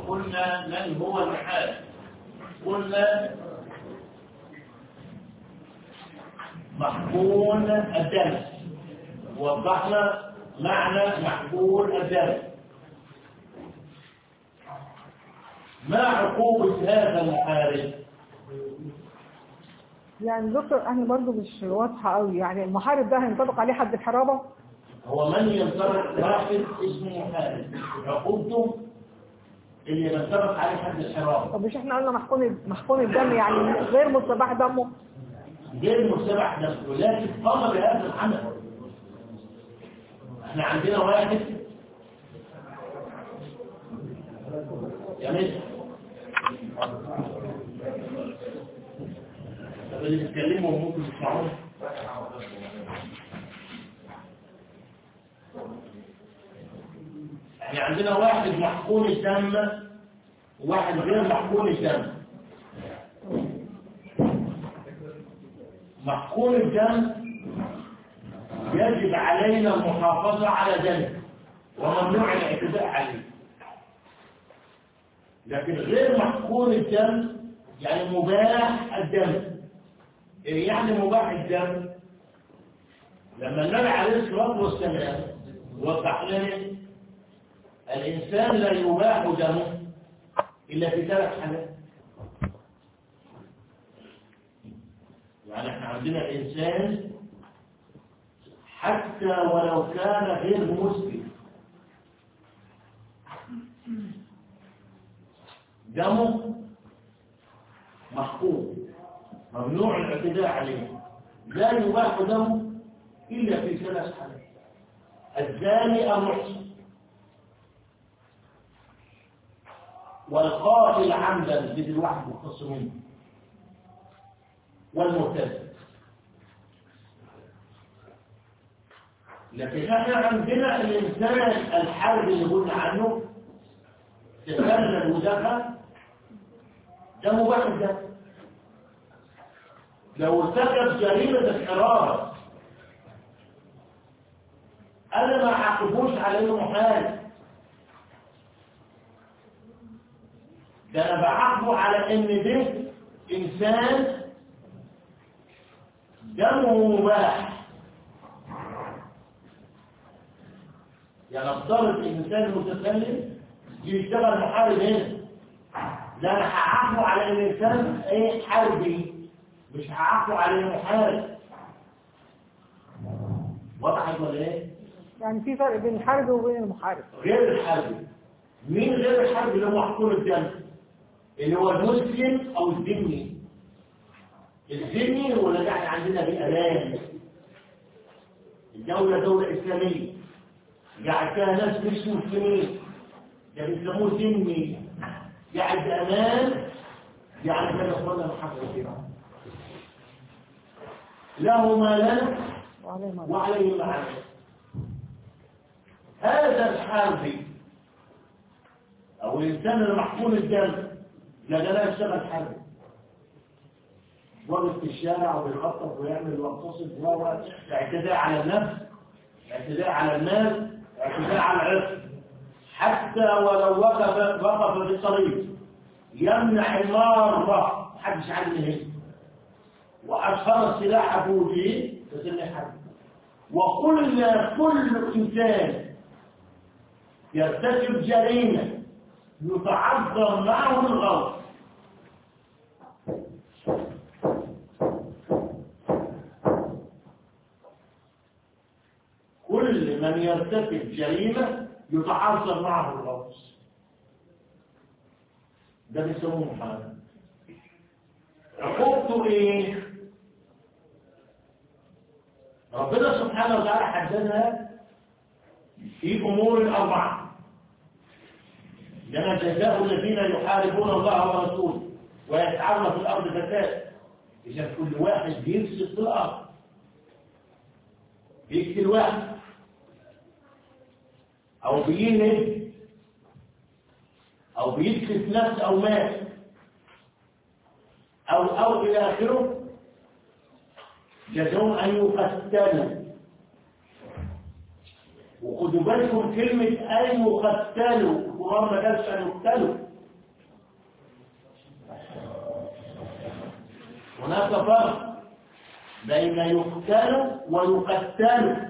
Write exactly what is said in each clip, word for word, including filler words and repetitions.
وقلنا من هو المحارب. قلنا محقون الدم، وضحنا معنى محقون الدم. ما عقوبة هذا المحارب؟ يعني دكتور انا برضو مش واضحه قوي، يعني المحارب ده هينطبق عليه حد الحرابه؟ هو من ينطبق واحد اسمه محارب، عقوبته اللي ينطبق عليه حد الحرابه. طب مش احنا قلنا محقون محقون الدم يعني غير مستباح دمه؟ غير مستباح دمه، ولكن قام بهذا العمل. احنا عندنا واحد يا مصر، طب اللي بيتكلموا ممكن يسمعون؟ احنا عندنا واحد محقون الدم وواحد غير محقون الدم. محقون الدم يجب علينا المحافظة على دمه وممنوع الاعتداء عليه، لكن غير محقون الدم يعني مباح الدم. إيه يعني مباح الدم؟ لما النبي عليه الصلاة والسلام وضح لنا الإنسان لا يباح دمه إلا في ثلاث حالات. يعني احنا عندنا الإنسان حتى ولو كان غير مسلم دمه محقوق، ممنوع الاعتداء عليه، لا يباح دمه إلا في ثلاث حالات: الزاني المحصن، والقاتل عمدا بدي الواحد مختص منه، والمرتد. لكن احنا عندنا الانسان الحرب اللي قلنا عنه تسلل ودخل، ده مباح الدم. لو ارتكب جريمه الحرابه انا ما اعاقبوش على انه محارب، ده انا بعاقبه على ان ده انسان دمه مباح. يعني افترض الانسان المتسلل يشتغل محارب هنا، ده انا هعاقبه على ان الانسان ايه حربي، مش هعاقبه على انه محارب. وضحت ولا ايه؟ يعني في فرق بين الحرب وبين المحارب. غير الحربي، مين غير الحربي؟ اللي هو محقون الدم، اللي هو المسلم او الذمي. الذمي هو اللي احنا عندنا بامان، الدوله دوله اسلاميه قاعد فيها ناس مش مسلمين، ده بيسموه ذمي، قاعد بامان، يعني كده اخوانا محقق كده له ما لنا وعليه ما عليه. هذا الحربي او الانسان المحقون الدم لا ده لا يشتغل حربي، واقف في الشارع وبيخطط ويعمل ويقتصد، وهو اعتداء على النفس، اعتداء على الناس، اعتداء على العرض. حتى ولو وقف وقف في الطريق يمنع المارة محدش عارف من هنا، واشهر السلاح بوجهه فسمي حرب. وقلنا كل انسان يرتكب جريمه يتعذر معه الغلط. كل من يرتكب جريمه يتعذر معه الغلط، ده بيسموه محارب. عقوبته ايه؟ ربنا سبحانه وتعالى حددها في امور اربعه: لما جزاء الذين يحاربون الله ورسوله ويسعون في الارض فساد. اذا كل واحد بيفسد في الارض، بيقتل واحد او بينهب او بيتلف نفس او مات او او الى اخره، جزاهم ان يقتلوا. وخدوا بالكم كلمه ان يقتلوا، القران ما قالش ان يقتلوا، هناك فرق بين يقتل ويقتل.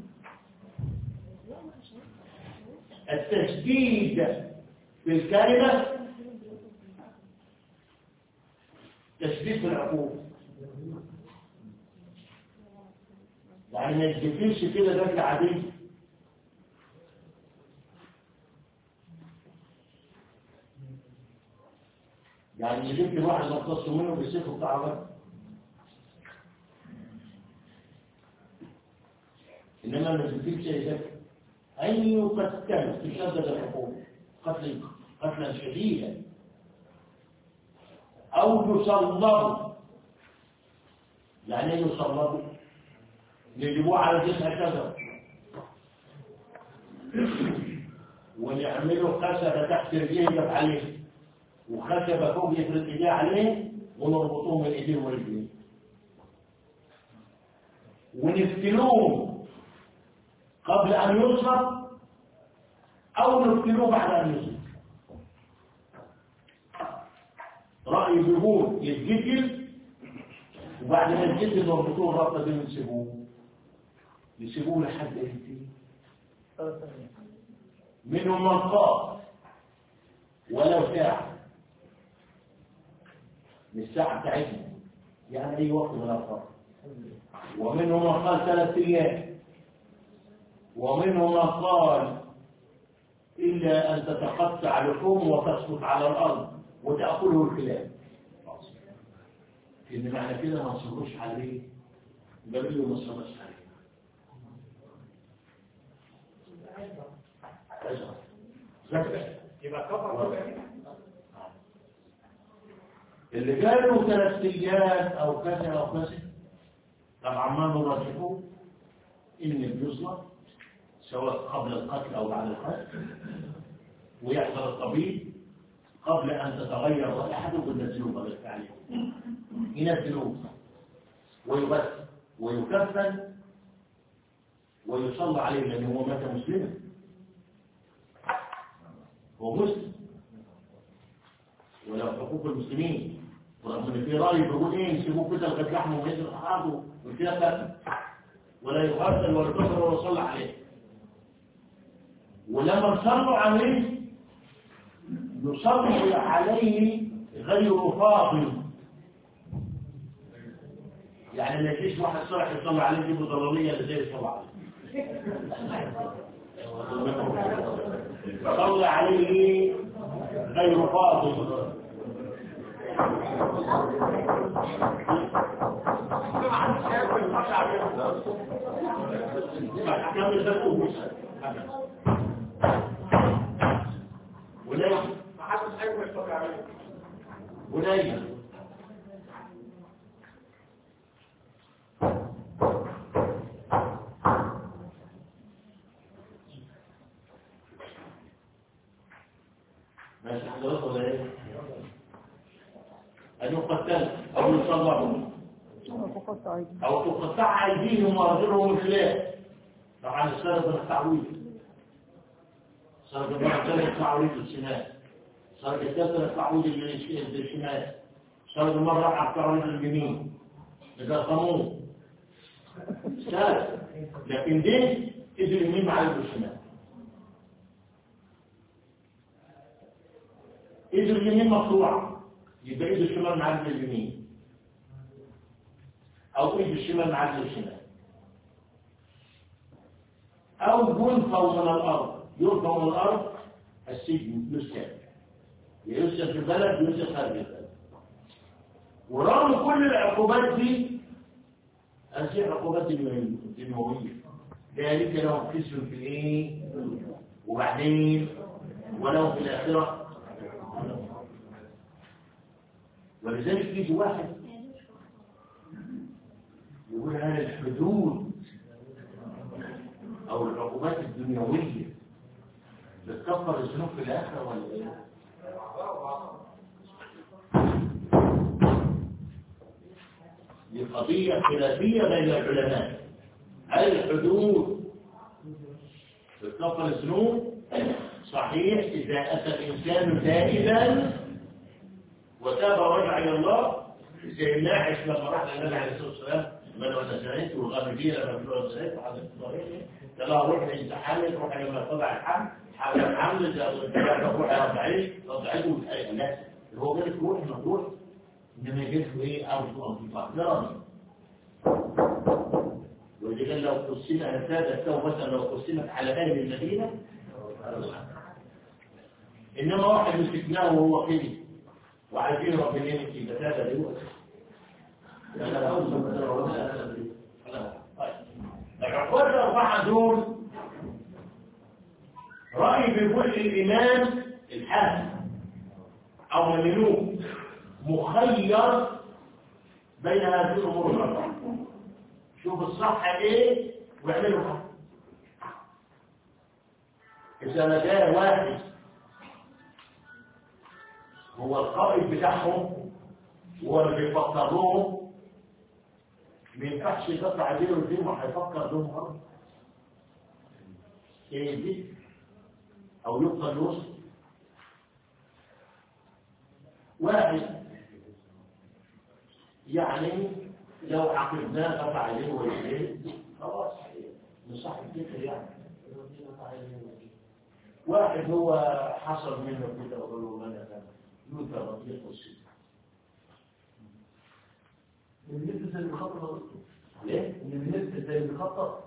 التشديد في الكلمة تشديد في العقوبة، يعني ما يجيش كده دخل عادي. يعني يجيب لي واحد مختص منه بيسيبه بتاع غير، انما ما يجيش شيء ذكي أن يقتل تشدد العقوبة قتل قتلا شديدا، أو يصلب. يعني يصلب يجيبوه على جسم شجر ونعمله خشبة تحت رجليه يقف عليه، وخشبة فوق يفرد ايديه عليه، ونربطوه من ايديه ورجليه، ونفتلوه قبل ان يصلب او نفتلوه بعد ان يصلب. رأي بيقول يتجدد، وبعد ما يتجدد نربطوه الربطة دي ونسيبوه يسيبوه لحد امتى؟ منهم من قال ولو ساعة، من الساعة بتاعتنا يعني أي وقت من الأوقات، ومنهم من قال ثلاث أيام، ومنهم من قال إلا أن تتقطع لحوم وتسقط على الأرض وتأكله الكلاب. إن معنى كده ما نصبرش عليه، بل له ما نصبرش عليه. يبقى كفر اللي قالوا ثلاث ايام او كذا او كذا طبعا ما نرجحه ان بيصلب سواء قبل القتل او بعد القتل، ويحضر الطبيب قبل ان تتغير رائحته وينزلوه قبل التعليم، ينزلوه ويغسل ويكفن ويصلى عليه لانه هو مات مسلما، هو مسلم ولا حقوق المسلمين. ورغم ان في راي بيقول ايه يسيبوه كده لغايه لحمه وينزل حقه وكده ولا يغسل ولا يكفر ولا يصلى عليه. ولما صلوا عليه يصلي عليه غير فاضل، يعني ما يجيش واحد صالح يصلي عليه يجيبه ضلاليه اللي زي يصلي عليه. صلى عليه غير فاضل. ولا محدش هيقدر يصلي عليه. ولا ماشي حضرتك ولا ايه؟ أن يقتل أو يصلبوا أو تقطع أيديهم وأرجلهم الخلاف. طبعا السرقة التعويض، السرقة الثانية التعويض الشمال، السرقة الثالثة التعويض الشمال، السرقة المرة الرابعة التعويض اليمين. إذا قاموا سهل، لكن دي إيد اليمين مع إيد الشمال. إيد اليمين مقطوعة يبقى إيد الشمال مع إيد اليمين، أو إيد الشمال مع إيد الشمال، أو ينفوا من الأرض. ينفوا من الأرض السجن يسكن، يسكن في البلد يسكن خارج البلد. ورغم كل العقوبات دي هذه عقوبات دنيوية، ذلك لهم قسم في الإيه وبعدين ولو في الآخرة. ولذلك يجي واحد يقول هذه الحدود أو العقوبات الدنيوية بتكفر الذنوب في الآخرة ولا إيه؟ دي قضية خلافية بين العلماء. هل الحدود بتكفر الذنوب؟ صحيح إذا أتى الإنسان تائبا وتاب ورجع إلى الله زي الناعش لما راح للنبي عليه الصلاه والسلام بدأوا النسائيين والغامديه لما بدأوا النسائيين وحدث الطريق قال له روح انت حامل روح لما تضع الحمل حاول الحمل روح رضعيه رضعيه وتأيد لا هو قال لك روح مروح انما يجيش ايه او او تفكرني وإذا قال لو قسمت هكذا التوبة لو قسمت على أهل المدينة إنما واحد مسكناه وهو كده وعايزين ربنا يمشي بتاتا دلوقتي أنا أوزن من الرسالة العقوبة الأربعة دول رأي بيقول الإمام الحاكم أو مملوك مخير بين هذه الأمور الأربعة شوف الصح ايه واعملوا حق اذا ما جاء واحد هو القائد بتاعهم هو اللي بيفكر لهم ما ينفعش يقطع عليه الدين وهيفكر لهم برضه ايه دي او يبقى الوسط واحد يعني لو عقدناه قطع عليه ويجيه خلاص نصح الفكر يعني واحد هو حصل منه كده وقال له انا يوتى رضيق والسيد من بالنسبه زي المخطط ليه؟ من بالنسبه زي المخطط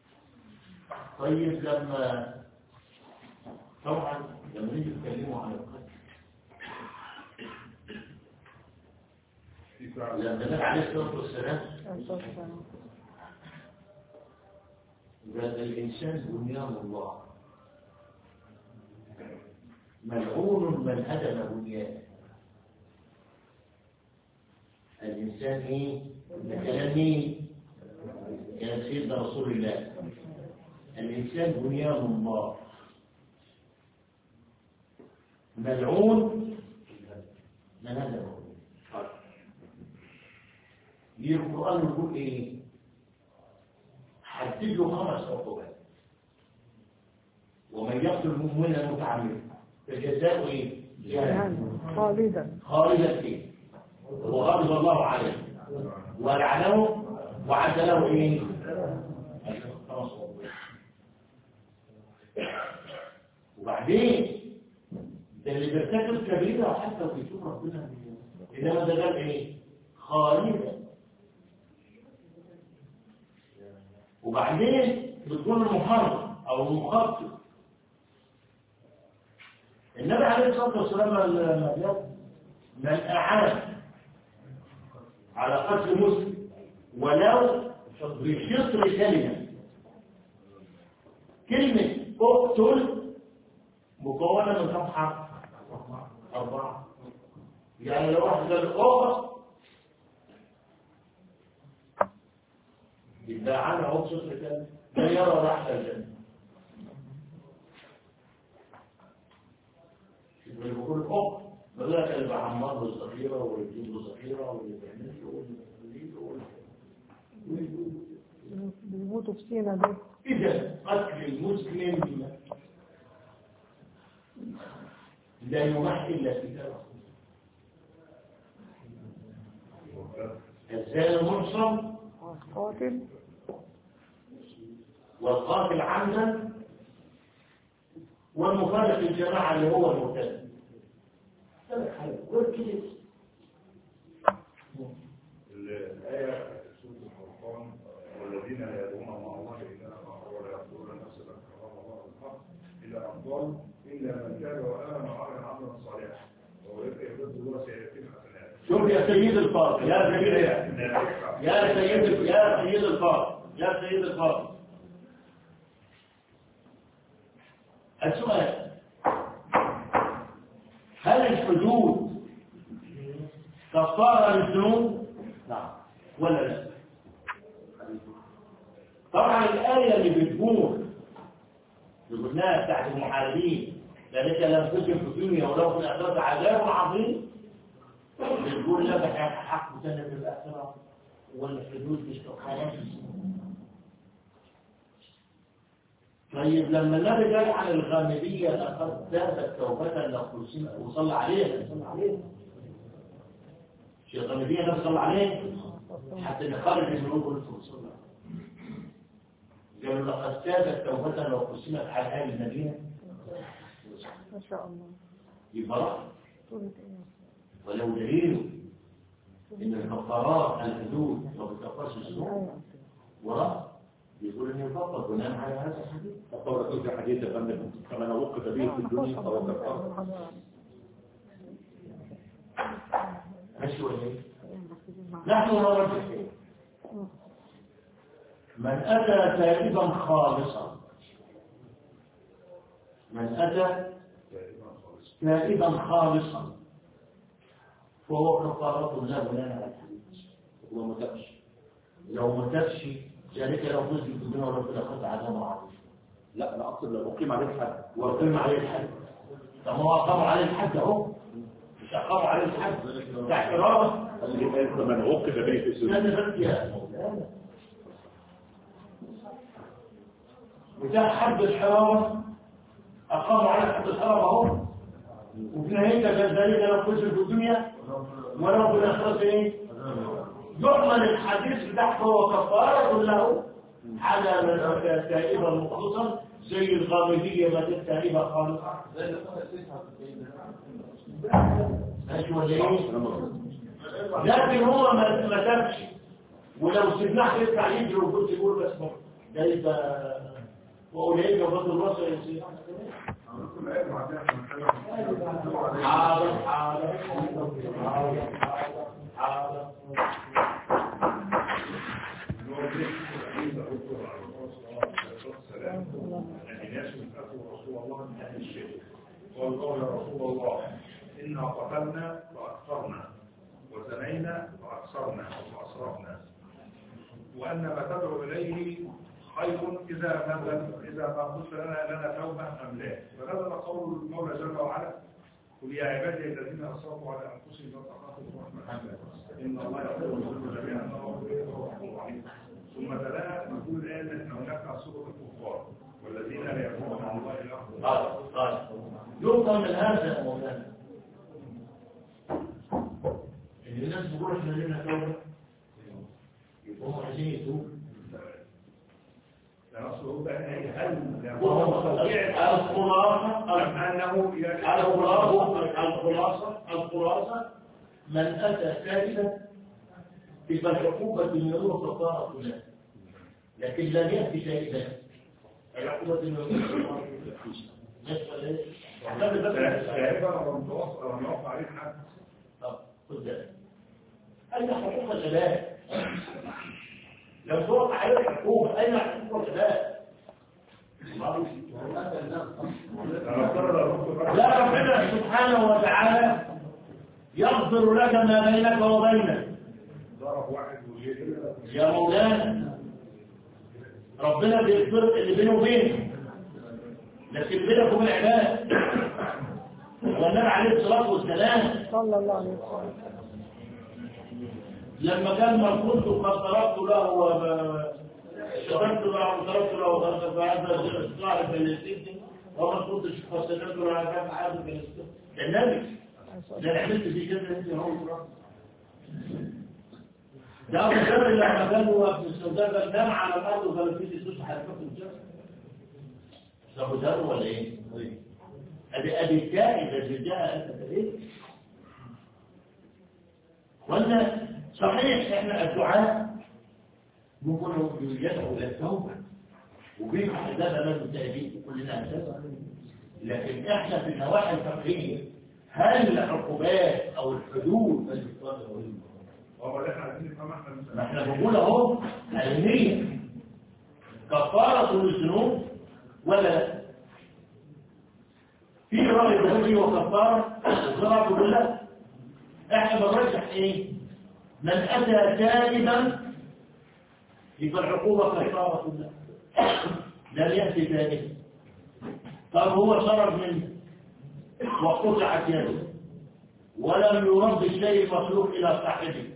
طيب لما طبعا لما نيجي نتكلموا عن القتل لما النبي عليه الصلاه والسلام قال الانسان بنيان الله ملعون من هدم بنيانه الانسان ايه ده كلام مين كلام سيدنا رسول الله الانسان بنيان الله ملعون من هدم بنيانه يجي القرآن يقول ايه حدد له خمس عقوبات ومن يقتل مؤمنا متعمدا فجزاؤه ايه جهنم خالدا خالدا فيه وغضب الله عليه ولعنه وعد له ايه خمس عقوبات وبعدين ده اللي بيرتكب كبيره حتى ويشوف ربنا انما ده قال ايه خالدا وبعدين بتكون المحرم او المخطط النبي عليه الصلاه والسلام من اعان على قتل مسلم ولو بشطر كلمه كلمه اقتل مكونه من كم حرف اربعه يعني لو واحد قال اقتل يبقى عنه عود صفر كامل لا يرى رحل الجنة يبقى اللي بيقول الأب بدأت اللي بعمر له الصغيرة ويجيب له الصغيرة واللي بيعمل له بيموتوا في سينا دول إذا قتل المسلم لا يمحي إلا كتابه الزاني المحصن قاتل والقاتل عمدا والمفارق الجماعة اللي هو المرتد ثلاث حاجات والكيس الآية سورة الفرقان والذين لا يدعون مع الله إلها آخر ولا يقتلون النفس التي حرم الله بالحق إلا أن ضل إلا من تاب وآمن وعمل عملا صالحا وأولئك يبدل الله سيئاتهم حسنات. شوف يا سيد الفاضل يا سيد يا سيد يا سيد الفاضل يا سيد الفاضل السؤال هل الحدود كفارة للذنوب؟ نعم ولا لا؟ طبعا الآية اللي بتقول اللي قلناها بتاعت المحاربين ذلك لم تكن في الدنيا ولو في الآخرة عذاب عظيم بتقول لك حق سنة في الآخرة والحدود مش كفارة. طيب لما النبي قال عن الغامدية لقد تابت توبة لو وصلى عليها صلى عليها في الغامدية ده صلى عليه حتى نخرج الذنوب والرسول صلى الله عليه وسلم. قالوا لقد تابت توبة لو قسمت على أهل المدينة ما شاء الله. يبقى ولو دليل إن الكفارات الحدود ما بتكفرش الذنوب وراء يقول إنه يفضل بناء على هذا الحديث. فقال رسول في حديث الغنم فمن وقف به في الدنيا فهو كفار. ماشي ولا ايه؟ نحن نرجع من أتى تائبا خالصا من أتى تائبا خالصا فهو كفارة له لنا على الحديث. هو ما تبش لو ما تبش ذلك لو فزت بالدنيا وربنا قطع عذاب عظيم. لا انا اقصد لو اقيم عليه الحد وأقيم عليه الحد. طب هو أقام عليه الحد أهو مش أقام عليه الحد بتاع حرارة من وقف به في الدنيا بتاع حد الحرارة أقاموا على حد الحرارة أهو وفي نهاية ذلك لو فزل في الدنيا ولو في الآخرة إيه؟ يحمل الحديث بتاعته وكفارة له على من أتى تائبا مخلصا زي الغامدية ما تبقى تائبا خالصا ماشي ولا إيه؟ لكن هو ما ما تبش ولو سيبناه يطلع يجري وكنت يقول بس ده يبقى وأولئك فضل الله سيصير حاضر حاضر حاضر حاضر قال يا رسول الله إنا قتلنا فأكثرنا وزنينا فأكثرنا وأسرفنا وأن ما تدعو إليه خير إذا نزل إذا ما قلت لنا لنا توبة أم لا. فنزل قول المولى جل وعلا قل يا عبادي الذين أسرفوا على أنفسهم لا تخافوا رحمة الله إن الله يغفر الذنوب جميعا إنه هو الغفور الرحيم. ثم تلاها نقول الآن أن هناك سورة الكفار والذين لا يرجون مع الله إلا قال يفهم من هذا مولانا ان الناس بيقولوا احنا لنا توبه يبقوا هم عايزين يتوبوا الخلاصه الخلاصه من اتى ثالثا تبقى العقوبه بالنور كفاره له لكن لم ياتي ثالثا العقوبه بالنور كفاره أين حقوق العباد؟ لو توقع عليه الحقوق أين حقوق العباد؟ لا ربنا سبحانه وتعالى يغفر لك ما بينك وبينك يا مولانا ربنا بيغفر اللي بينه وبينك لكن بينك وبين العباد والنبي عليه الصلاه والسلام صلى الله عليه وسلم لما كان مرفوض وقد ضربت له وشربت له وضربت له وضربت بعد صاحب فلسطين وما كنتش فسدت له على كام عاد فلسطين ده النبي ده اللي عملت فيه كده انت هو ده ابو ذر لما كانوا في السوداء نام على الارض وقال فيه تسوس حركات الجسد ابو ذر ولا ايه؟ ادي ادي الكائن الذي جاء انت ايه؟ ولا صحيح احنا الدعاء ممكن يدعو الى التوبه وبين حساب امام التأديب كلنا اساسا لكن احنا في النواحي الفقهيه هل العقوبات او الحدود ما احنا بنقول اهو النية كفارة للذنوب ولا لا؟ في رأي ذهبي وكفارة وزرع كلها احنا بنرجح ايه؟ من اتى تائبا يبقى العقوبة كفارة له لم يأتي تائبا طب هو شرب منه وقطعت يده ولم يرد الشيء المخلوق الى صاحبه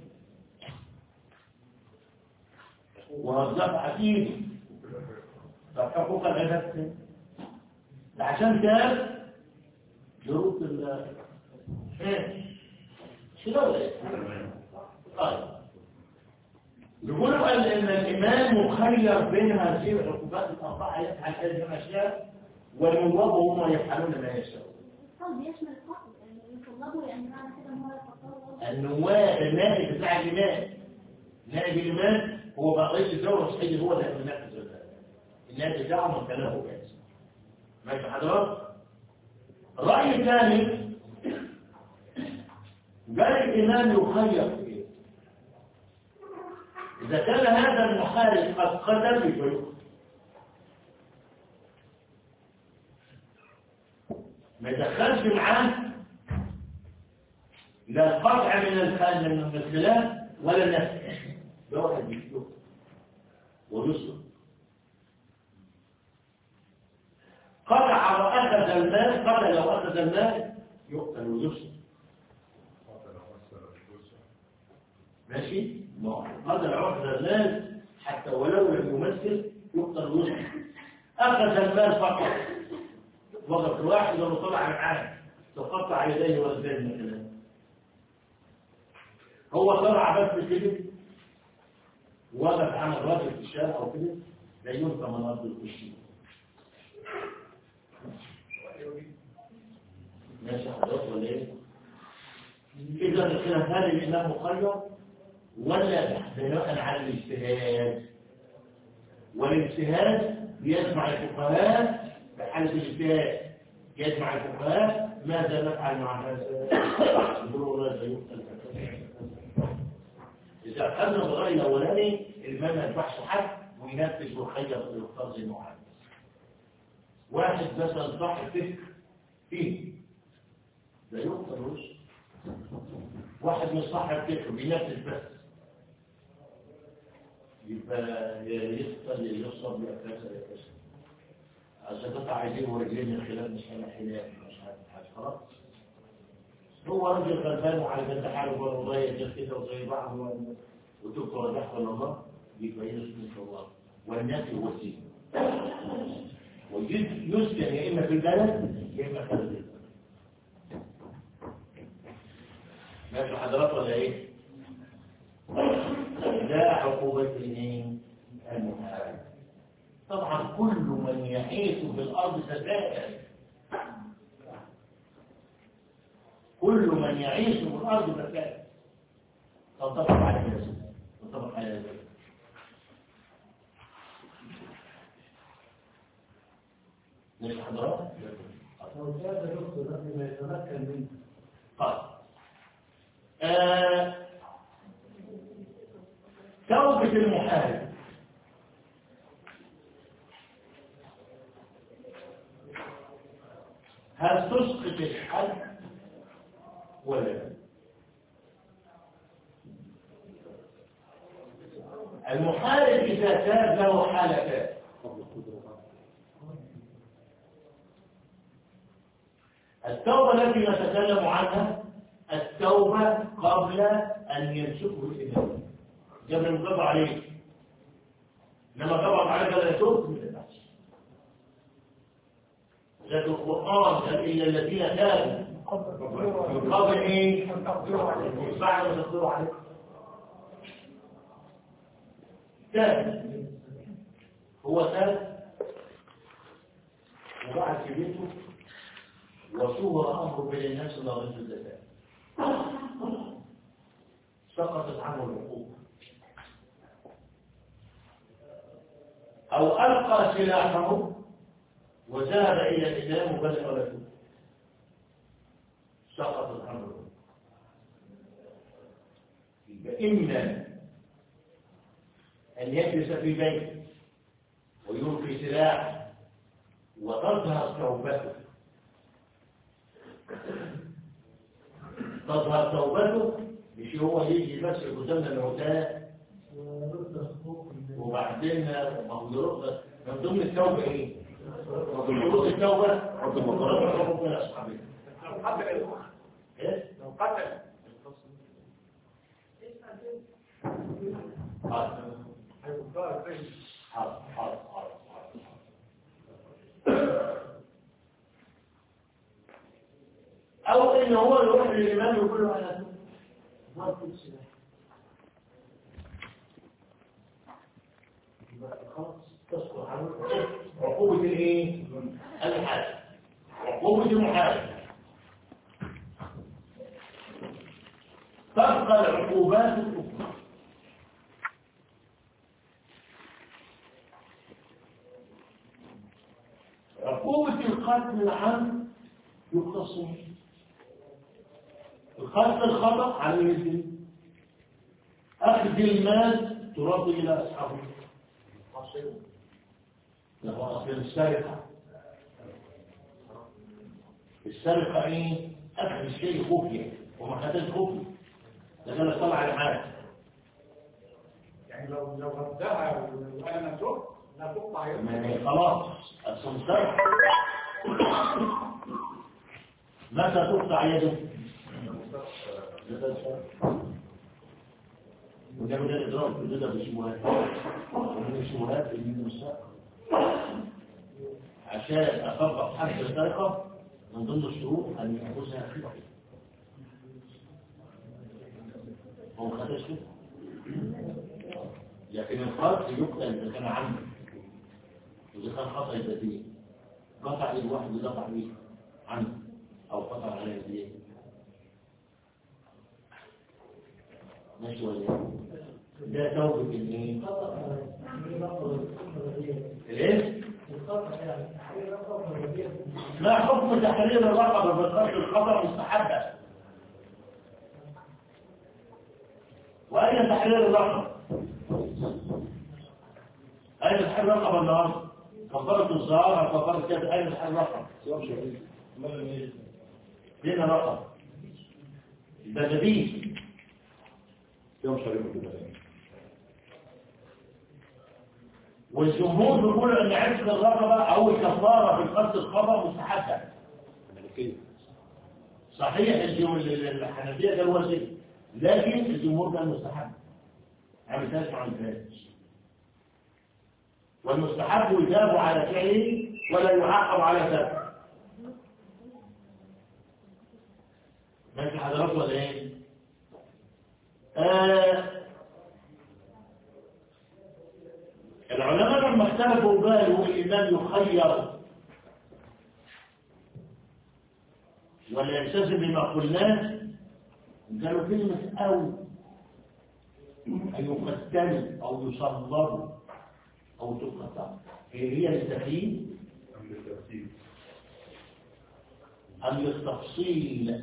ورزق اكيد فحقوق العباد عشان كده شروط ال ايه شنو طيب يقولوا ان الامام مخير بين هذه العقوبات الاربعه يفعل هذه الاشياء والنواب هم يفعلون ما يشاءون. طب يشمل القتل يعني يطلبوا يعني معنى كده ان هو يفكروا النواب النائب بتاع الامام نائب الامام هو بقى رئيس الدوله الصحيحي هو اللي هينفذ ذلك النائب بتاعه مكانه جاهز. ماشي حضرتك؟ الراي الثاني قال الامام يخير في ايه؟ اذا كان هذا المحارب قد قتل فيقتل ما يدخلش معاه لا القطع من الخال من الخلاف ولا النفس ده واحد يشوف ويسلم قطع واخذ المال قتل لو اخذ المال يقتل ويسلم ماشي قتل واخذ المال حتى ولو لم يمثل يقتل ويسلم اخذ المال فقط وقف الواحد لو طلع معاه تقطع يديه ورجليه مثلا هو طلع بس كده وقف عمل راجل في الشارع او كده لا ينفع من ارض الكشي. ماشي حضرتك ولا ايه؟ اذا الخلاف هل الامام مخير ولا بناء على الاجتهاد؟ والاجتهاد يجمع الفقهاء بحالة الاجتهاد يجمع الفقهاء ماذا نفعل مع هذا؟ يقولوا ماذا يقتل إذا أخذنا بالرأي الأولاني الإمام ما ينفعش حد وينفذ ويخير ويختار زي ما عايز. واحد مثلا صاحب فكر فيه لا يقتل وش واحد مش صاحب فكر بينفذ بس يبقى يقتل يصب يأكسر يأكسر عشان تطلع عايزين ورجلين من خلال مش هنا حلاف مش حاجة خلاص. هو رجل غلبان وعلى بنت حاله والله يجب كده وزي بعض وتبقى رجحه الله يبقى يسكن الله والناس يوسيم ويسكن يا إما في البلد يا إما خارج البلد. ماشي حضرات ولا إيه؟ لا عقوبة الاثنين المحارب. طبعا كل من يعيش في الأرض فساد كل من يعيش في الأرض فساد تنطبق على هذا تنطبق على هذا. مش حضرات؟ هذا يقصد أن يتمكن منه. طيب آه... توبة المحارب هل تسقط الحد ولا لا؟ المحارب إذا تاب له حالتان. التوبة التي نتكلم عنها التوبة قبل أن يمسكه الإمام قبل ما قبض عليه لما قبض عليه لا يتوب من الناس. ذات القرآن قال إلا الذين تابوا من قبل إيه؟ بعد ما تقدروا عليه تاب هو تاب وقعد في بيته وصور أمره بين الناس لا غير الزكاة سقطت عنه العقوبة أو ألقى سلاحه وذهب إلى الإسلام وبدأ له سقطت عنه العقوبة. إما أن يجلس في بيت ويلقي سلاح وتظهر توبته تظهر توبته مش هو يجي بس قدامنا العتاة وبعدين ما هو يرد من ضمن التوبة ايه؟ من شروط التوبة رد المطالب ربنا أصحابه لو قتل ايه؟ لو قتل حاضر حاضر حاضر أو إن هو يروح للإمام يقول له أنا توب خلاص تذكر عنه عقوبة الايه؟ الحد. عقوبة المحارب. تبقى العقوبات الأخرى. عقوبة القتل العام يقتصر. القتل الخطأ على المثل. أخذ المال ترد إلى أصحابه. له أصل السرقة. السرقة إيه؟ أخذ الشيء خفية وما خدش خفية. لكن طلع على حاجة. يعني لو لو ردها وانا تب لا تقطع يعني خلاص أصل السرقة. متى تقطع يده؟ وده من الإدراك وده بالشبهات. ومن الشبهات اللي من السرقة. عشان أطبق حد السرقة من ضمن الشروط أن يأخذها خفية. هو ما خدش كده. لكن القتل يقتل إذا كان عمد. وإذا كان خطأ ذاتي. قطع ايد واحد وقطع ايد عمد أو قطع على يديه. ماشي ولا ده توبة الايه؟ الايه؟ ما حكم تحرير الرقبة بالقتل الخطأ مستحبة؟ وأين تحرير الرقبة؟ أين تحرير الرقبة النهارده؟ كفارة الزهار أو كفارة كذا أين تحرير الرقبة؟ فين الرقبة؟ البلدين يوم شريف البلدين. والجمهور بيقول ان عتق الرقبه او الكفاره في القتل الخطا مستحبه. صحيح الحنفيه ده الواجب لكن الجمهور ده المستحب. عم تسمع عن ذلك. والمستحب يجاب على فعله ولا يعاقب على ذلك. ماشي حضرتك ولا ايه؟ آه العلماء لما اختلفوا قالوا الإمام يخير ولا يلتزم بما قلناه. قالوا كلمة أو أن يقتل أو يصلب أو تقطع هي هي للتخيير أم للترتيب أم للتفصيل.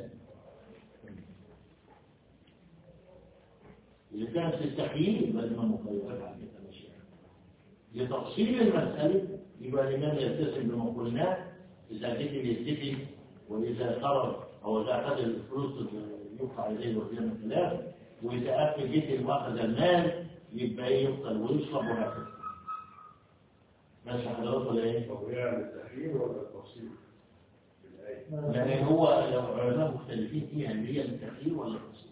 إذا كانت للتخيير لازم مخيرات عن التمشي. لتفصيل المسألة يبقى الإمام يلتزم بما قلناه. إذا كتب يكتفي وإذا قرر أو إذا أخذ الفلوس يقطع إليه وزير من الخلاف. وإذا أكل جيت وأخذ المال يبقى يقتل ويصلب وهكذا. ماشي حضرتك ولا إيه؟ طب هي للتحرير ولا التفصيل في الآية؟ يعني هو لو علماء مختلفين فيها اللي هي التخيير ولا التفصيل.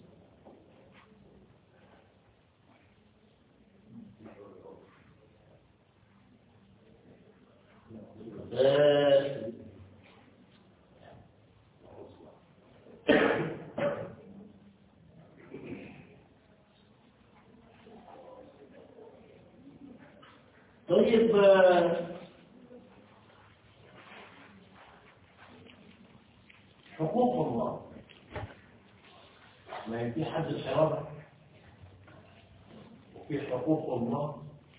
طيب حقوق الله ما في حد الشرع وفي حقوق الله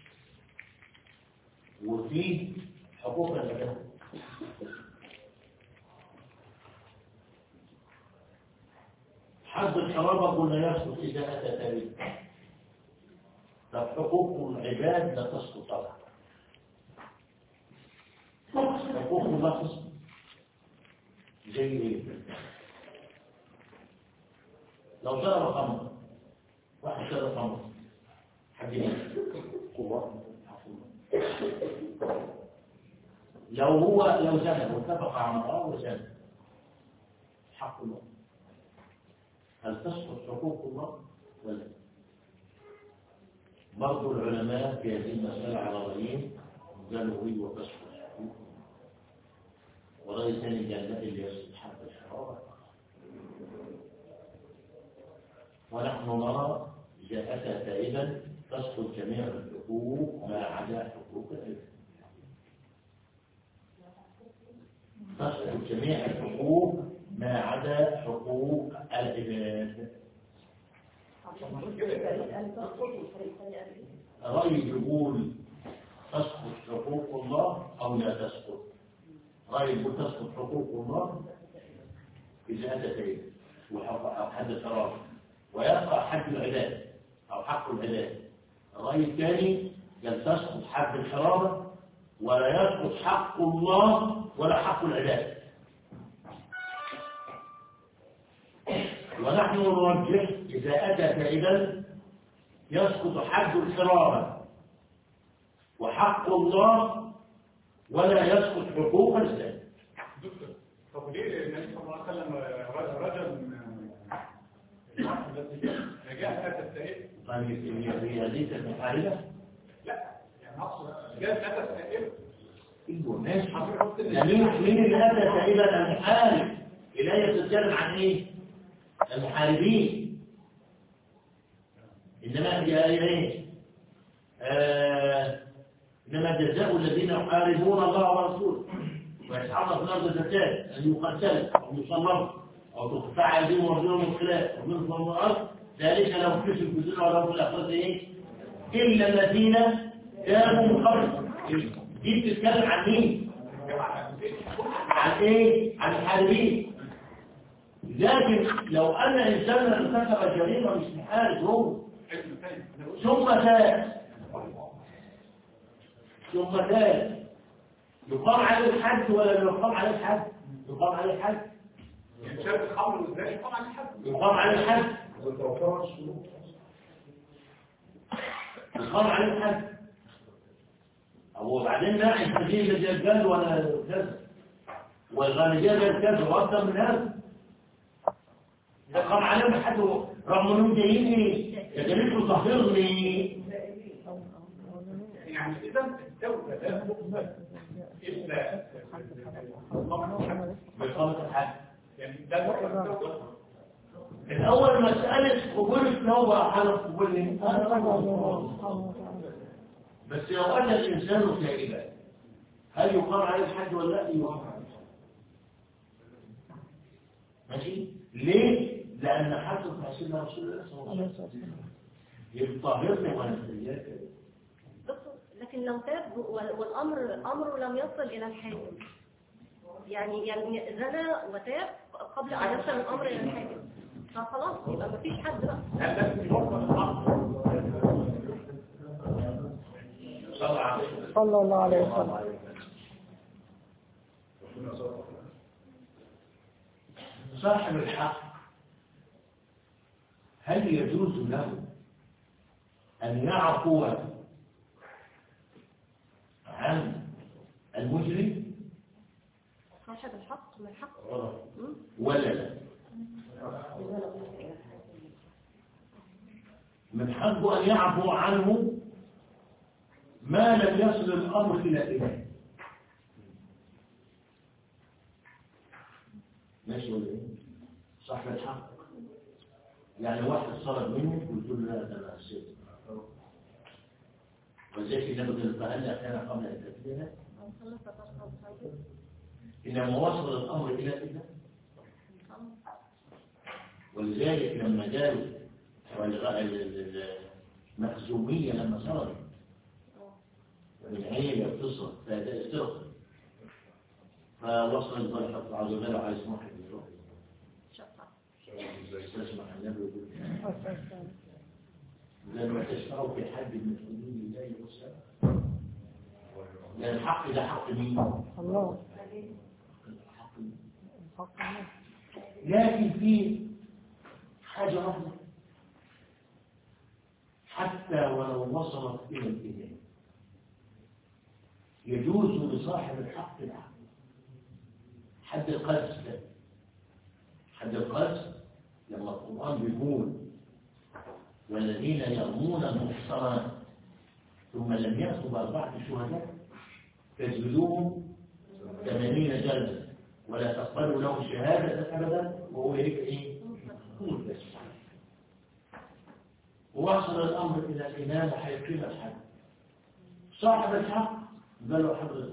وفي حقوق العباد. حد الحرابة قلنا يسقط إذا أتى تاريخ. فحقوق العباد لا تسقط طبعا. حقوق الله تسقط زي ايه؟ لو شرب خمر واحد شرب خمر حد قوة. لو هو لو زنى واتفق على امرأة وزنى حق الله. هل تسقط حقوق الله ولا؟ برضو العلماء في هذه المسألة على رأيين قالوا هي وتسقط حقوق. ورأي ثاني قال لا اللي يسقط حق الحرارة. ونحن نرى إذا أتى تائبا تسقط جميع الحقوق. حقوق ما عدا حقوق العباد. تسقط جميع الحقوق ما عدا حقوق العباد. رأي يقول تسقط حقوق الله أو لا تسقط. رأي يقول تسقط حقوق الله إذا أتى فيه وحد الحرام ويبقى حد العباد أو حق العباد. الرأي الثاني قال تسقط حد الحرام ولا يسقط حق الله ولا حق العباد. ونحن نرجح إذا أتى فإذا يسقط حد الحرام وحق الله ولا يسقط حقوق الإنسان. طب ليه النبي صلى الله عليه وسلم رجل نجاح اتى السائل؟ طيب هي ليست محاربة؟ لا يعني اقصد جاء اتى السائل. ايوه ماشي. مين مين اللي اتى سائلا؟ المحارب. الآية بتتكلم عن ايه؟ المحاربين. انما هي ايه؟ آه انما جزاء الذين يحاربون الله ورسوله ويسعون في الارض الفساد ان يقتلوا او يصلبوا او تقطع ايديهم وارجلهم من خلاف ومنهم من الارض ذلك لهم خزي في الدنيا ولهم في الاخره ايه؟ الا الذين تابوا من قبل. دي بتتكلم عن مين؟ عن ايه؟ عن الحاربين. لكن لو ان انسانا ارتكب جريمه مش محارب هو ثم تاب ثم تاب يقام عليه الحد ولا يقام عليه الحد؟ يقام عليه الحد. يعني شاب الخمر ازاي يقام عليه الحد؟ يقام عليه الحد. يقام عليه الحد. أو بعدين لا الحديد اللي جاب ولا كذا والغالجيه جاب كذا واكثر من هذا. يقام عليهم الحد رغم انهم جايين ايه؟ يا جميل تطهرني. يعني اذا الدوله لا تقبل الا بإقامة الحد. يعني ده الدوله. الأول مسألة قبول التوبة على قبول بس لو أن الإنسان تائبا هل يقام عليه الحد ولا لا؟ يقام عليه. ماشي؟ ليه؟ لأن حسب حسيبنا رسول الله صلى الله عليه وسلم يطهرني وأنا سيئات. لكن لو تاب والأمر أمره لم يصل إلى الحاكم يعني يعني زنى وتاب قبل أن يصل الأمر إلى الحاكم فخلاص يبقى مفيش حد بقى. صلى الله عليه وسلم. صاحب الحق هل يجوز له أن يعفو عن المجرم؟ صاحب الحق من الحق ولا لا؟ من حقه أن يعفو عنه ما لم يصل الأمر إلى إله. ماشي ولا إيه؟ صاحب الحق يعني واحد صرف منك قلت له لا ده أنا أسيت وزيك النبي قال فهلا كان قبل أن تكفيها إنما وصل الأمر إلى إله. ولذلك لما جاءوا المخزومية لما صارت من عيلة بتصل فهذا استرق فوصل الضرحة عز وجل على اسمه حد الروح استسمع النبي يقول لما تشفعوا في حد من حدود الله والسلام لأن الحق ده حق مين؟ الله. لكن في حاجة واحدة حتى ولو وصلت إلى الإله يجوز لصاحب الحق الحق حد القذف ده. حد القذف لما القرآن بيقول والذين يرمون المحصنات ثم لم يأتوا بأربعة شهداء تجلدوهم ثمانين جلدة ولا تقبلوا لهم شهادة أبدا وهو هيك إيه؟ ووصل الأمر إلى الإمام حيقيم الحد صاحب الحق قال له حضرة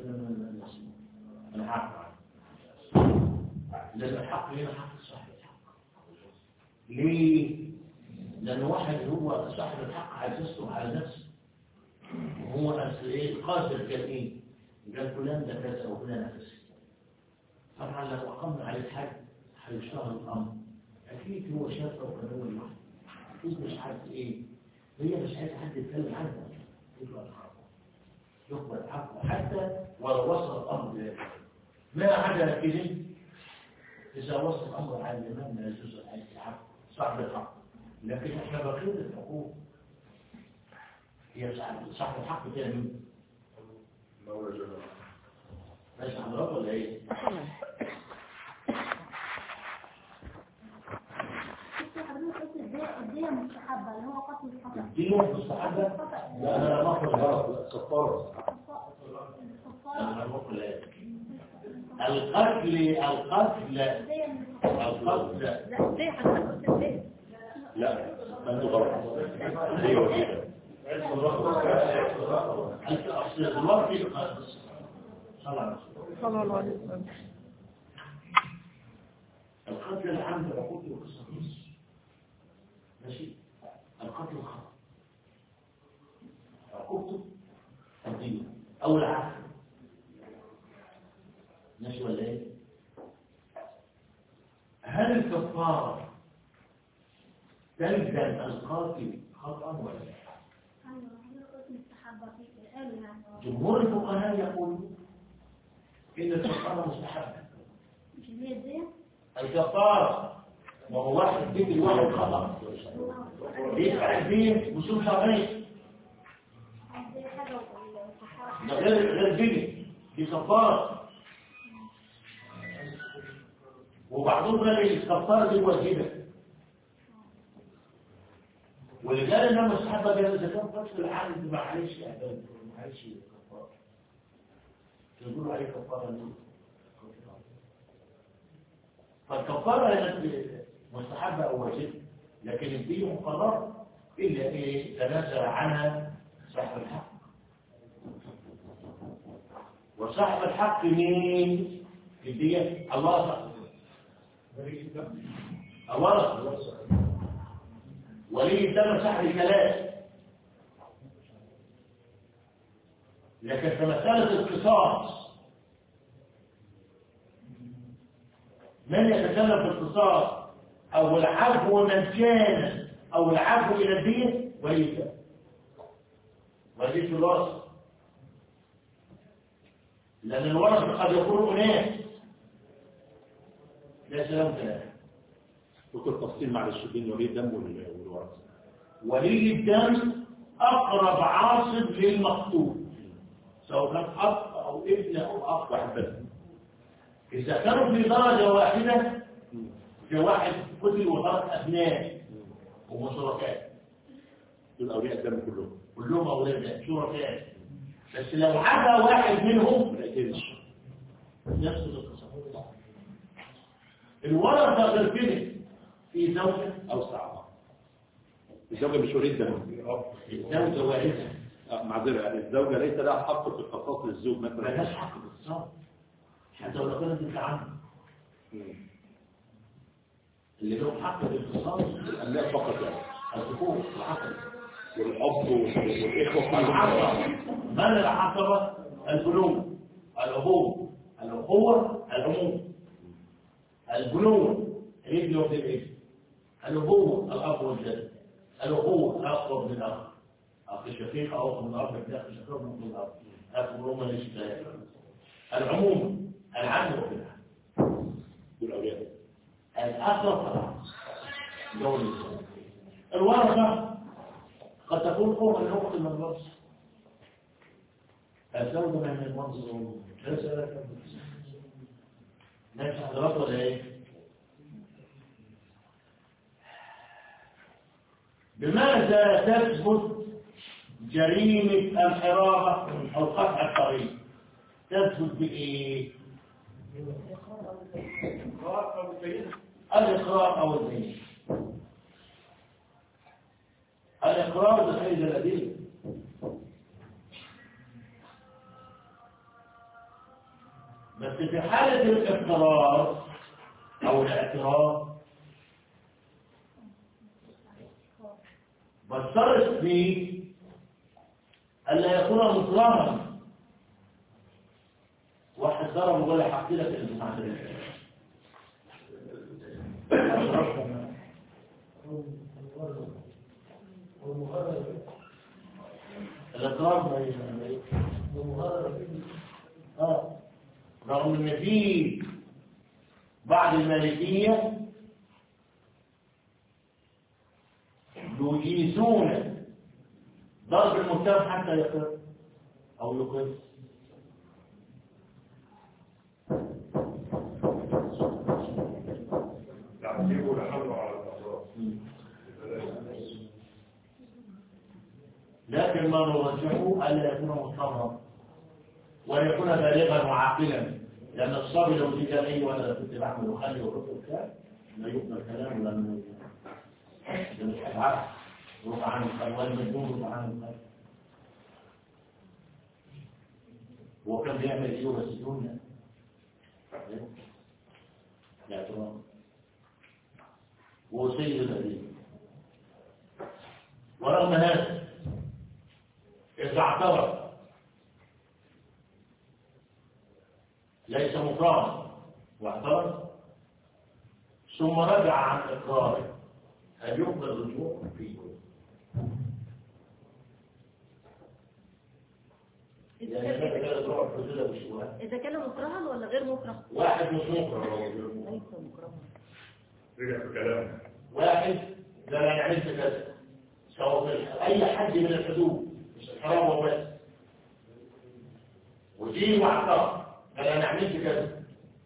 الحق لأن الحق هنا حق صاحب الحق. ليه؟ لأن واحد هو صاحب الحق عايز يصرف على نفسه، وهو أصل إيه قادر قال إيه؟ قال فلان ده كذا وفلان كذا. طبعا لو أقمنا عليه حد هيشتغل الأمر، أكيد هو شاف وكان هو لوحده، أكيد مش عارف إيه، هي مش عايز حد يتكلم عنها، يقبل الحق يقبل الحق حتى ولو وصل الأمر لذلك. ما عدا كده إذا وصل الأمر على الإمام لا يجوز الحق صاحب الحق، لكن إحنا بقية الحقوق هي صاحب الحق ده مين؟ مولى جلال. ماشي حضرتك ولا إيه؟ الدية مستحبة اللي هو قتل الخطأ. الدية مستحبة؟ لا أنا ما أخذ غلط، لا كفارة. أنا ما أقول لا. القتل القتل القتل لا ازاي حضرتك قلت ازاي؟ لا أنت غلط. أيوه كده. أصل دلوقتي صلى الله عليه وسلم. القتل العمد عقوبته والقصاص ماشي. القتل الخطأ عقوبته الدين أو العفو ماشي ولا ايه؟ هل الكفارة تلزم القاتل خطأ ولا لا؟ جمهور الفقهاء يقولون إن الكفارة مستحبة. الكفارة وهو واحد بيت الواحد خطأ يدفع الدين وصول شرعي ده غير غير دين دي كفارة. وبعضهم قال الكفارة دي واجبة، واللي قال انها مستحبة قال اذا كان فصل العالم ما عليش اعدام ما عليش كفارة تقولوا عليه كفارة ليه؟ فالكفارة مستحبة او واجبة، لكن الدين مقرر الا ايه تنازل عنها صاحب الحق. وصاحب الحق مين في الدين؟ الله الورث ولي الدم صاحب الكلام. لكن في مسألة القصاص من يتكلم في القصاص أو العفو من كان أو العفو إلى الدين ولي الدم ولي الوراثة، لأن الورثة قد يكونوا أناس لا سلام كلام. دكتور تفصيل معلش بين ولي الدم والورثة. ولي الدم أقرب عاصب للمقتول سواء كان أب أو ابن أو أخ واحد بس. إذا كانوا في درجة واحدة في واحد قتل وترك أبناء وشركاء دول أولياء الدم كلهم كلهم أولاد شركاء، بس لو عدا واحد منهم ما يقتلش يسقط القصاص. الورثة غير كده في زوجة أو ساعة الزوجة مش ولي الدم. الزوجة وارثة معذرة يعني الزوجة ليس لها حق في القصاص للزوج مثلا. ملهاش حق في القصاص حتى لو كانت بنت عمه. اللي له حق في القصاص الأبناء فقط يعني الذكور العقل والأب والإخوة العصبة. من العصبة؟ البنوة الأبوة الأخوة العموم. البنوة الابن وابن الابن، الأبوة الأب والجد، الأخوة الأقرب من الأخ، أخ شقيق أو أخ من الأب من أخ شقيق من الأب، أخ من أمه ليس ذلك. العموم العم وابن العم والأولياء الأقرب طبعا دول الإسلام. الورثة قد تكون فوق الأخت من الورثة الزوج من المنصر ليس لك ليس حضرات ولا ايه؟ بماذا تثبت جريمة الحرابة أو قطع الطريق؟ تثبت بإيه؟ الإقرار أو البينة. الإقرار بخير الأدلة بس في حالة الاقرار أو الاعتراف بشترط فيه ألا يكون مكرها. واحد ضرب وقال لي حكي لك الامتحان الاقرار ما ي- اه رغم ان في بعض المالكيه يجيزون ضرب المتهم حتى يقر او يقر. تعذيبه لحمله على الأطراف. لكن ما نرجحه الا يكون مضطرا ويكون بالغا وعاقلا، لان الصبي لو جيت اي ولا كنت بعمل وخلي ورد كذا لا يقبل كلامه لانه مش عارف روح عن الخلوان مجنون روح عن الخلوان. هو كان بيعمل ايه وبسجون يا ترى هو سيد الذين. ورغم هذا إذا اعترف ليس مكرها واعترف ثم رجع عن إقراره هل يقبل الرجوع فيه؟ إذا كان مكرها ولا غير مكره؟ واحد مش مكره ليس مكرها. رجع في كلامه. واحد ده انا عملت كذا سواء في اي حد من الحدود مش الحرام وبس وجي واعترف قال انا عملت كذا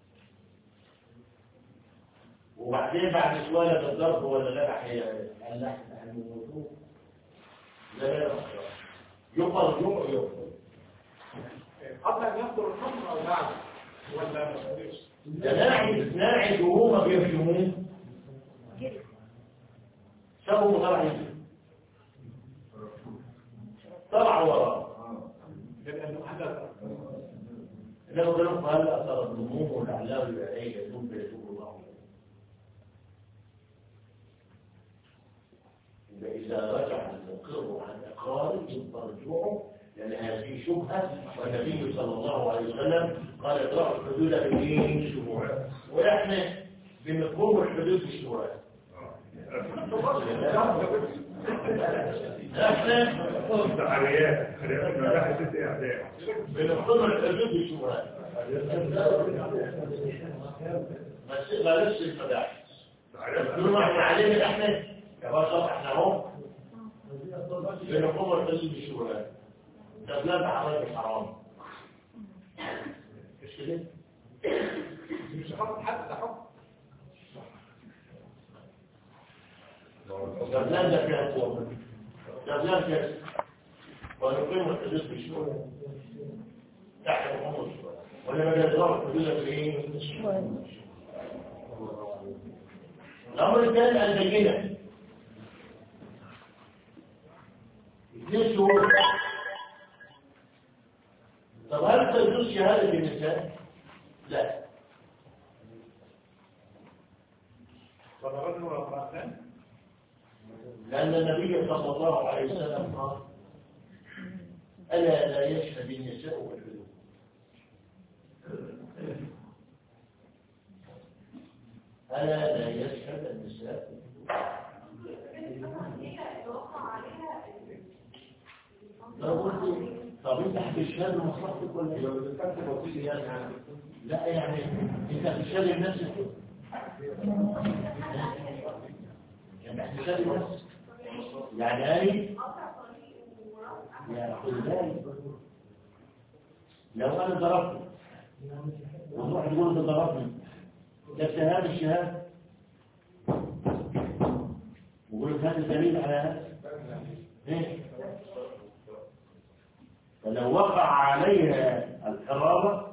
وبعدين بعد شويه بالضرب ولا لا قال لا احنا الموضوع لا لا يقر يقر يقر قبل ان يصدر الحكم او بعد ولا ما يصدرش؟ ده ناعي ناعي وهو بيرجمون سابوا طلع يجري طلع وراه لانه حدث لو قالوا هل اثر الذنوب والاعلام العليه يتوب يتوب الله اذا رجع المقر عن اقراره يبقى رجوعه لان هذه شبهه والنبي صلى الله عليه وسلم قال اقرأوا الحدود بالايه شبهات واحنا بنقوم الحدود بالشبهات. احنا عريات عريات المباحث ست اعداء بنقوم الحدود بالشبهات بس بلاش الفداحة يوم احنا علينا احنا يا باشا احنا اهو بنقوم الحدود بالشبهات ده بلاد حرام حرام مش كده؟ مش حكم حد ده حكم دبلان ده فيها قوة دبلان فيها ونقيم الحدود بالشوية تحت الأمور شوية ولما يضرب الحدود بالإيه؟ الأمر الثاني البينة اثنين شهور. طب هل تجوز شهادة النساء؟ لا. فالرجل والمرأتان لأن النبي صلى الله عليه وسلم قال ألا لا يشهد النساء والحدود. ألا لا يشهد النساء والحدود. طب انت هتشهد مصلحتك ولا ايه؟ لا يعني انت هتشهد لنفسك يعني هتشهد لنفسك يعني ايه يا خد بالك لو انا ضربت وتروح تقول ده ضربني ده شهاده الشهاده ويقول لك هذا دليل على هذا ايه فلو وقع عليها الحرابة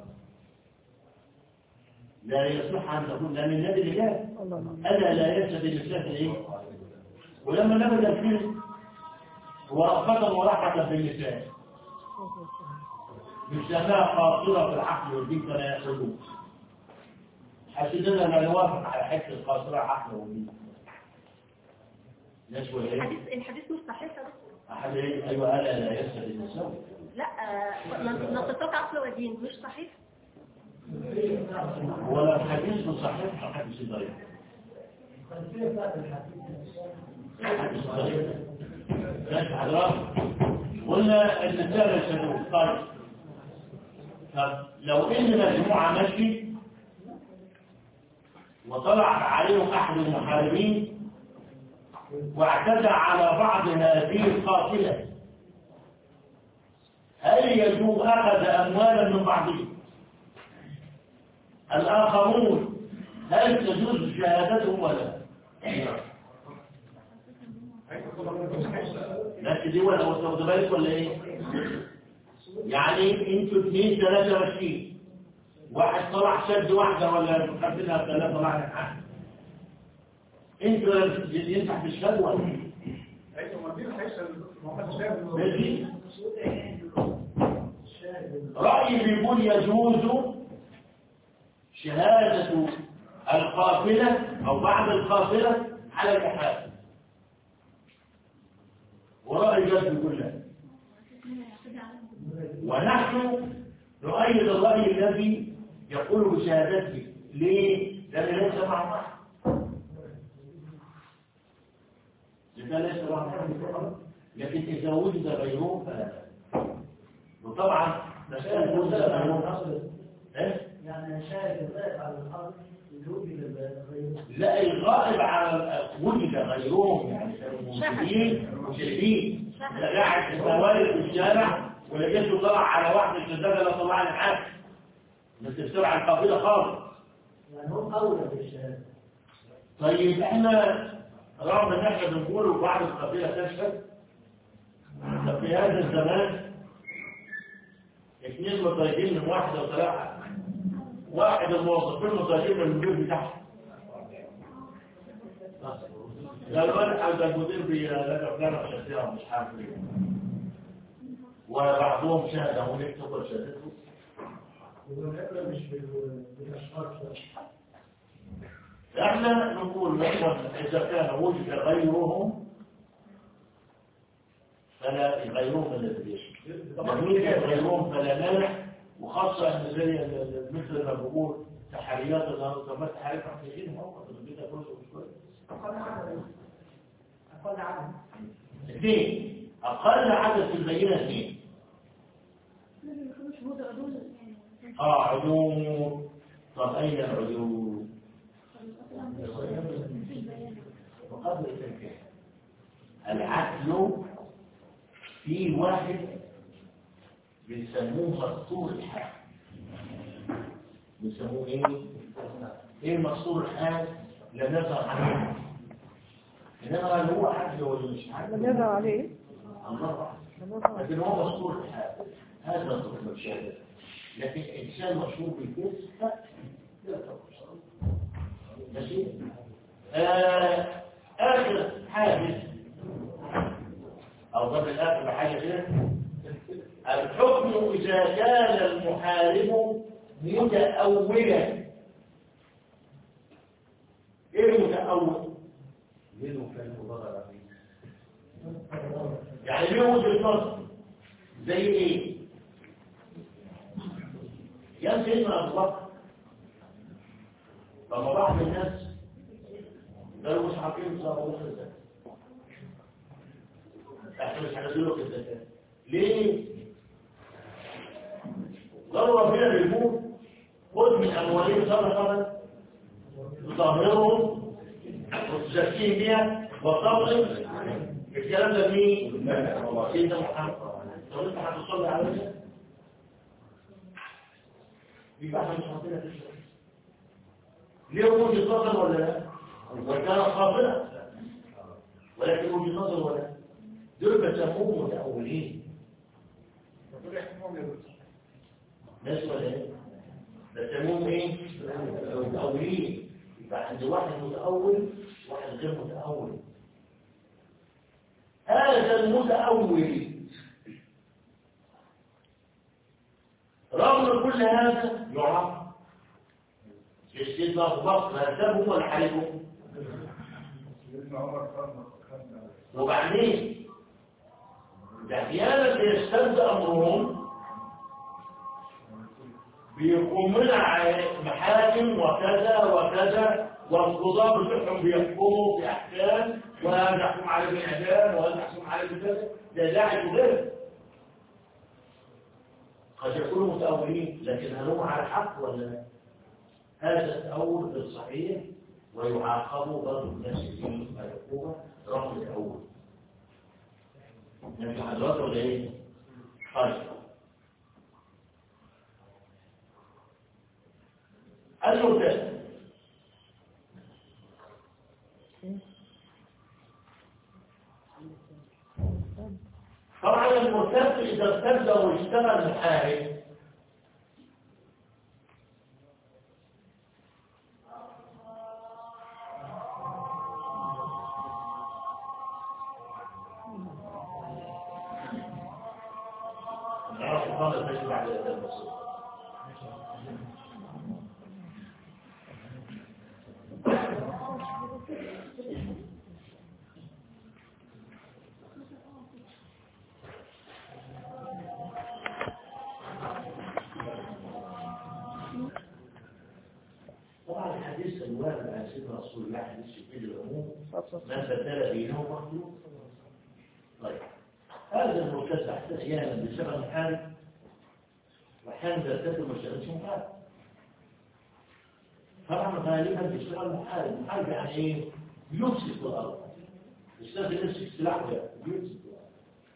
لا يصح أن تكون لأن النبي اللي جاء ألا لا يشهد النساء إيه ولما نبدأ الفيلم ورأفة ورحمة بالنساء مش لأنها قاصرة في العقل والدين فلا يأخذون. حسيدنا لا نوافق على حته القاصرة عقل والدين. ناس ولا الحديث الحديث مش صحيح يا دكتور. أحد أيوة هذا لا يسأل النساء. لا نقصات عقل ودين مش صحيح. ولا الحديث صحيح ولا حديث ضعيف. حديث ضعيف. ماشي حضرتك. قلنا النساء يسألون. طيب. طب لو إن مجموعة ماشي وطلع عليهم أحد المحاربين واعتدى على بعض هذه القافلة، هل يجوز أخذ أموالا من بعضهم؟ الآخرون هل تجوز شهادتهم ولا لا؟ دي ولا واخد بالك ولا ايه؟ يعني انتوا اثنين ثلاثة ماشيين، واحد طلع شد واحدة ولا خمسة ثلاثة طلع حاجة، انتوا ينفع تشهد ولا ايه؟ ايوه ما دي الحيشه محمد ماشي. رأيي بيقول يجوز شهادة القافلة أو بعض القافلة على المحارب، ورأي جد بيقول لا. ونحن نؤيد الرأي الذي يقول بشهادته. ليه؟ لأن ليس مع بعض. لأن ليس مع بعض. لكن إذا وجد غيرهم فلا. وطبعا مسألة وجد غيرهم إيه؟ يعني شاهد الغائب على الحرب وجود الغير. لا الغائب على وجد غيرهم يعني كانوا موجودين وشاهدين. لا قاعد في موارد في الشارع ولقيته طلع على واحد الشدادة لا طلع لي حاجة. بس بسرعة القافلة خالص. يعني هم أولى بالشهادة. طيب احنا رغم ان احنا بنقول بعض القافلة تشهد، طب في هذا الزمان اثنين متضايقين من واحدة وثلاثة، واحد الموظفين متضايقين من المدير بتاعهم. قالوا انا عايز المدير بيلاقي فلان شهادة مش عارف ليه. وبعضهم شهد هم يكتبوا شهادته. والعبرة مش بالأشخاص. احنا نقول مثلا اذا كان وجد غيرهم فلا غيرهم الذي يشهد. وجد غيرهم فلا مانع، وخاصة ان زي مثل ما بقول تحريات النهارده. طب ما تحريات محتاجين هم كده كله مش كويس. أقل عدد. أقل عدد. اثنين اقل عدد في البينة اثنين. اه عدوم. طب اين العدوم؟ وقبل التنكيح العدل في واحد بيسموه مقصور الحال. بيسموه ايه؟ ايه مقصور الحال؟ لا نظر عليه. انما اللي هو عدل ولا مش عدل؟ لا نظر عليه. الله. لكن هو مقصور الحال. هذا ضرب الشهادة. لكن إنسان مشهور بالجنس لا تقصر. ماشي؟ آه آخر حادث أو ضرب الآخر بحاجة كده. الحكم إذا كان المحارب متأولا. إيه متأول؟ منه كان مضارع فيه. يعني ليه وجه نظر؟ زي إيه؟ يا سيدنا أبو بكر لما بعض الناس قالوا مش عارفين صار وصل الزكاة. احنا مش هنزله في الزكاة. ليه؟ قالوا ربنا بيقول خذ من أموالهم صدقة تطهرهم وتزكيهم بها وتطهر. الكلام ده مين؟ سيدنا محمد. طب انت هتصلي عليه؟ يبقى احنا مش حاطينها في الشرع. ليه وجه نظر ولا لا؟ وكان خاطئا ولكن وجه نظر ولا لا؟ دول بيسموهم متأولين. ناس ولا ايه؟ بيسموهم ايه؟ متأولين. يبقى عند واحد متأول واحد غير متأول. هذا المتأول رغم كل هذا يعاقب. سيدنا أبو بكر هزمهم ولا حاربهم؟ وبعدين ده أحيانا بيشتد أمرهم بيقومون على محاكم وكذا وكذا، والقضاة بتوعهم بيحكموا في أحكام، وهذا يحكم عليه بالإعدام وهذا يحكم عليه بكذا. ده داعي غير قد يكونوا متأولين، لكن هل هم على حق ولا لا؟ هذا التأول الصحيح، ويعاقبوا برضه الناس في الحكومة رغم التأول. نبي حضرات ولا ايه؟ طيب المرتد طبعا المرتد إذا ارتد واشتغل محارب بعد البصير. طبعا الحديث الوارد عن سيدنا رسول الله حديث في كل العموم من بدل دينه مخلوق. طيب هذا المرتد احيانا بسبب محارب، وأحيانا بيرتد مشاهدش محارب. طبعا غالبا بيشتغل محارب. محارب يعني ايه؟ يمسك الارض، مش لازم يمسك سلاح، ده يمسك الارض.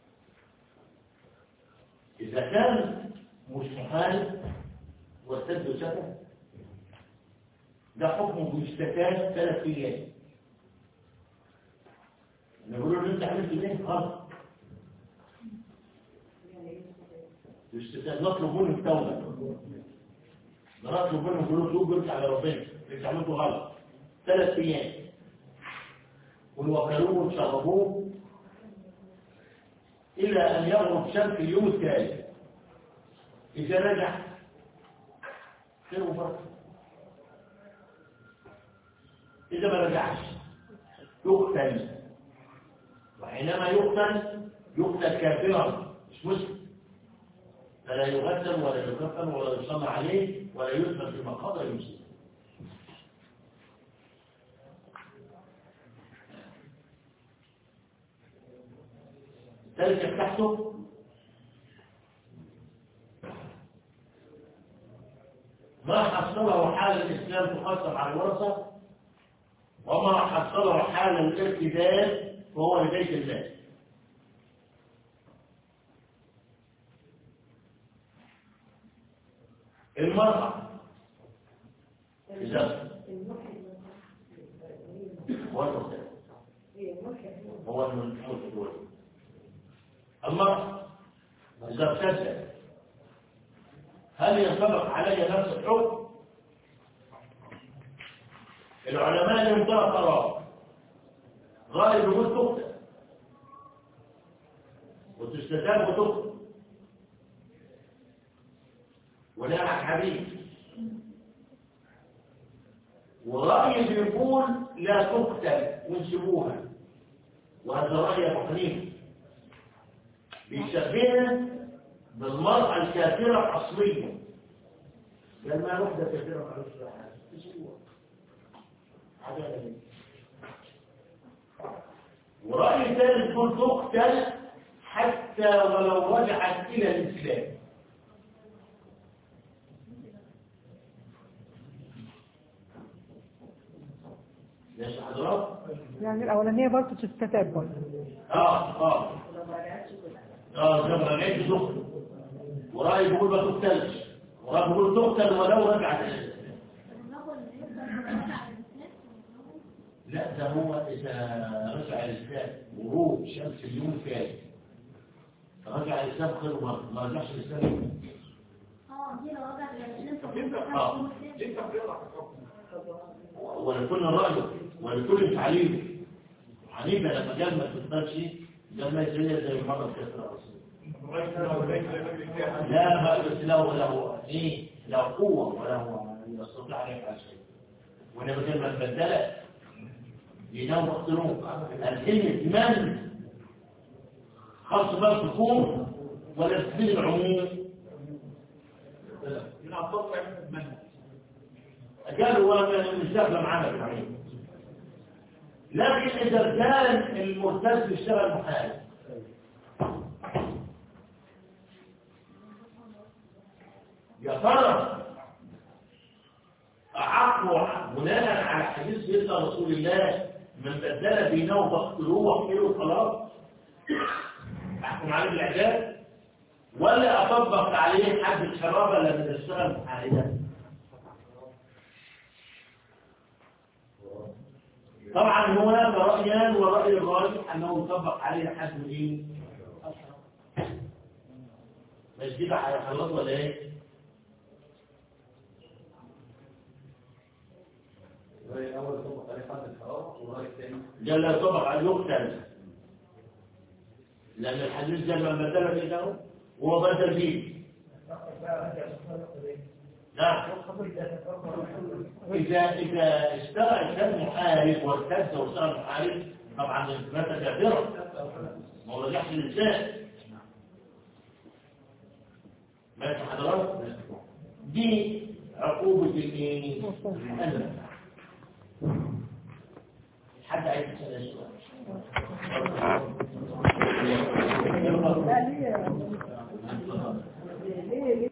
اذا كان مش محارب وارتد وسكت، ده حكمه بيستكان ثلاث ايام. نقول له انت عملت ايه؟ غلط. نطلب منه التوبه، نطلب منه نقول له توب وارجع على ربنا، انت عملته غلط. ثلاث ايام ووكلوه وشربوه الى ان يغرب شمس اليوم التالي. اذا رجع خير وبركه، اذا ما رجعش يقتل، وحينما يقتل يقتل كافرا مش مسلم، فلا يغسل ولا يكفن ولا يصلى عليه ولا يدفن في مقابر المسلمين. ذلك تحته ما حصله حال الإسلام تقسم على الورثة، وما حصله حال الارتداد فهو لبيت الله. المرأة إذا هو المرتد هو المرتد المرأة إذا ارتدت هل ينطبق علي نفس الحكم؟ العلماء لهم ثلاث آراء. غالب يقول تقتل وتستتاب وتقتل، ولا حديث. ورأي بيقول لا تقتل ونسيبوها، وهذا رأي أبو حنيفة بيشبهنا بالمرأة الكافرة أصليا. قال ما وحدة كافرة على الصلاة تسيبوها. ورأي ثالث يقول تقتل حتى ولو رجعت إلى الإسلام. ماشي حضرات؟ يعني الأولانية برضه تستتاب برضه. اه اه اه لما رجعت تقتل، ورأي بيقول ما تقتلش، ورأي بيقول تقتل ولو رجعت إلى الإسلام. لا ده هو إذا رجع الإسلام غروب شمس اليوم الثاني رجع الإسلام خير مرة، ما رجعش الإسلام. اه دي لو رجع الإسلام انت اه انت بتقرا ولكل رأيه ولكل تعليم. حنيفة لما قال ما تقتلش قال ما يسويها زي المرة الكثرة. لا ما بس له له ايه له قوه وله يستطيع ان يفعل شيء، وانما كلمه بدلت بينهم يقتلون الكلمه من خاص بقى الحكومه ولا تفيد العموم؟ من أفضل من قالوا هو مش داخل معانا في العموم، لكن اذا كان المرتد بيشتغل محارب يا ترى أعقوا بناء على حديث سيدنا رسول الله من بدل دينه فاقتلوه واقتلوا خلاص أحكم عليه بالإعدام، ولا أطبق عليه حد الحرابة لما تشتغل محاربا؟ طبعا هناك رأيان، ورأي الراجح أنه يطبق عليه حد إيه؟ مش دي بقى هيخلص ولا إيه؟ أول طبق عليه حد الحرارة والرأي الثاني قال لا يطبق عليه يقتل، لأن الحديث قال من بدل دينه وهو بدل دين. نعم. إذا إذا اشتغل كان محارب وارتد واشتغل محارب طبعا مات كافرا، ما هو رجعش للإنسان. ماشي حضرتك؟ دي عقوبة الايه؟ الأذى. حد عايز يسأل سؤال؟